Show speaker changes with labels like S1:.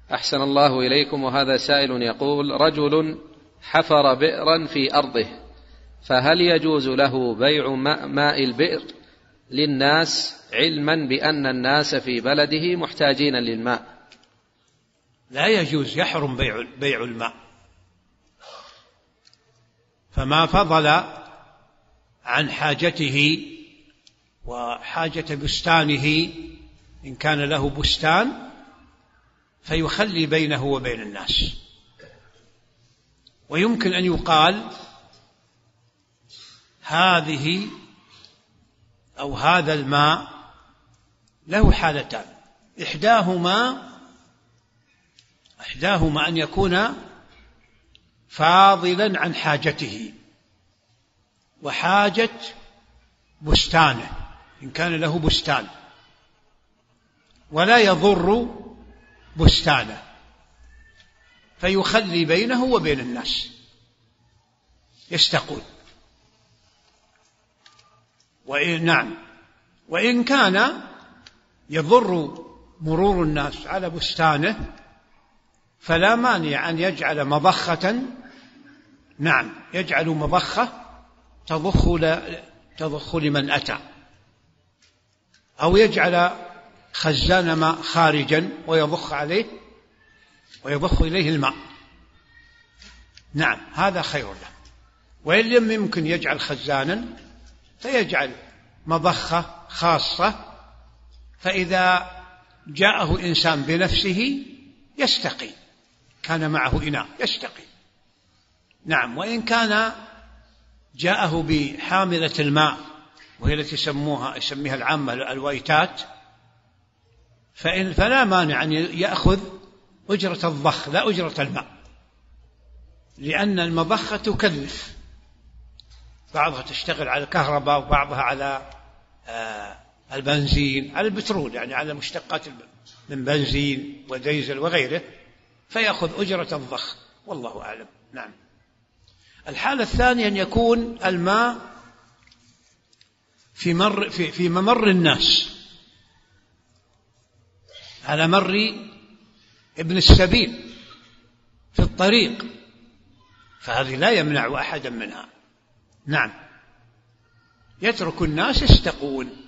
S1: أحسن الله إليكم. وهذا سائل يقول: رجل حفر بئرا في أرضه، فهل يجوز له بيع ماء البئر للناس علما بأن الناس في بلده محتاجين للماء؟
S2: لا يجوز، يحرم بيع الماء. فما فضل عن حاجته وحاجة بستانه، إن كان له بستان فيخلي بينه وبين الناس. ويمكن أن يقال هذه أو هذا الماء له حالتان: إحداهما أن يكون فاضلا عن حاجته وحاجة بستانه، إن كان له بستان ولا يضر بستانه فيخلي بينه وبين الناس يستقون. وإن كان يضر مرور الناس على بستانه فلا مانع أن يجعل مضخة، يجعل مضخة تضخ لمن أتى، أو يجعل خزان ماء خارجا ويضخ إليه الماء. هذا خير له. وإن لم يمكن يجعل خزانا فيجعل مضخة خاصة، فإذا جاءه إنسان بنفسه يستقي، كان معه إناء يستقي. وإن كان جاءه بحاملة الماء وهي التي يسميها العامة الويتات، فلا مانع أن يأخذ أجرة الضخ لا أجرة الماء، لأن المضخة تكلف، بعضها تشتغل على الكهرباء وبعضها على البنزين، على البترول، يعني على مشتقات من بنزين وديزل وغيره، فيأخذ أجرة الضخ، والله أعلم. الحالة الثانية أن يكون الماء في ممر الناس، على مر ابن السبيل في الطريق، فهذه لا يمنع أحدا منها. يترك الناس يستقون.